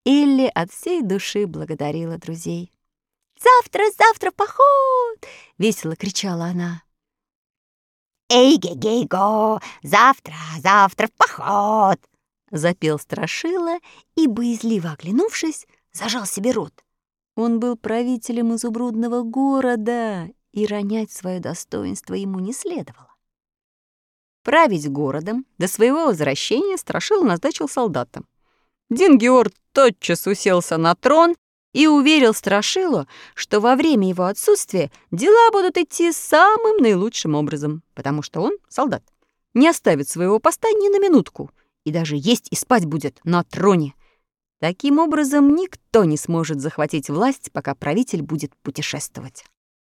Элли от всей души благодарила друзей. «Завтра, завтра в поход!» — весело кричала она. «Эй-ге-гей-го! Завтра, завтра в поход!» — запел Страшила и, боязливо оглянувшись, зажал себе рот. Он был правителем изумрудного города, и ронять свое достоинство ему не следовало. Править городом до своего возвращения Страшила назначил солдатам. Дингиор тотчас уселся на трон и уверил Страшилу, что во время его отсутствия дела будут идти самым наилучшим образом, потому что он, солдат, не оставит своего поста ни на минутку и даже есть и спать будет на троне. Таким образом, никто не сможет захватить власть, пока правитель будет путешествовать.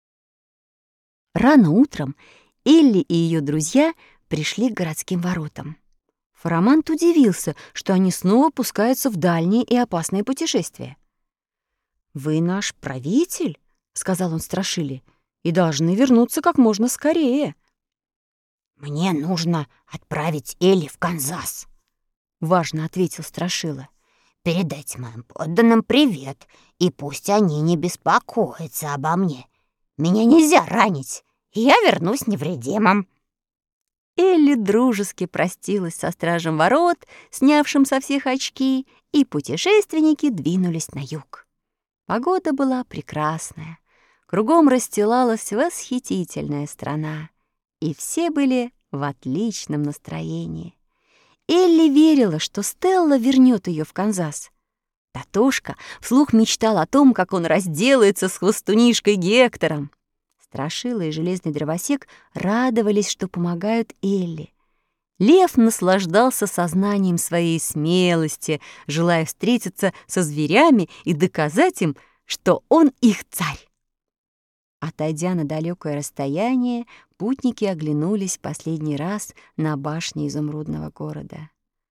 Рано утром Элли и ее друзья пришли к городским воротам. Фарамант удивился, что они снова пускаются в дальние и опасные путешествия. «Вы наш правитель», — сказал он Страшиле, — «и должны вернуться как можно скорее». «Мне нужно отправить Элли в Канзас», — важно ответил Страшила. «Передайте моим подданным привет, и пусть они не беспокоятся обо мне. Меня нельзя ранить, и я вернусь невредимым». Элли дружески простилась со стражем ворот, снявшим со всех очки, и путешественники двинулись на юг. Погода была прекрасная, кругом расстилалась восхитительная страна, и все были в отличном настроении. Элли верила, что Стелла вернет ее в Канзас. Татушка вслух мечтал о том, как он разделается с хвостунишкой Гектором. Страшила и железный дровосек радовались, что помогают Элли. Лев наслаждался сознанием своей смелости, желая встретиться со зверями и доказать им, что он их царь. Отойдя на далекое расстояние, путники оглянулись в последний раз на башни изумрудного города.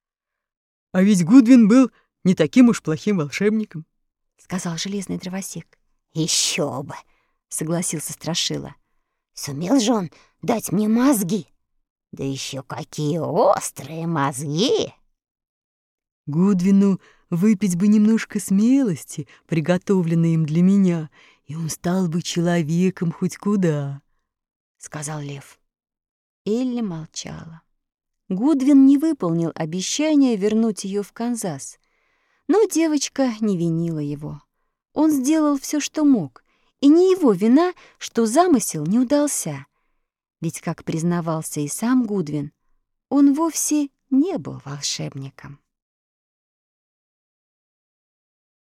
«А ведь Гудвин был не таким уж плохим волшебником», — сказал железный дровосек. «Еще бы!» — согласился Страшила. «Сумел же он дать мне мозги! Да еще какие острые мозги!» «Гудвину выпить бы немножко смелости, приготовленной им для меня, и он стал бы человеком хоть куда», — сказал лев. Элли молчала. Гудвин не выполнил обещание вернуть ее в Канзас, но девочка не винила его. Он сделал все, что мог, и не его вина, что замысел не удался. Ведь, как признавался и сам Гудвин, он вовсе не был волшебником.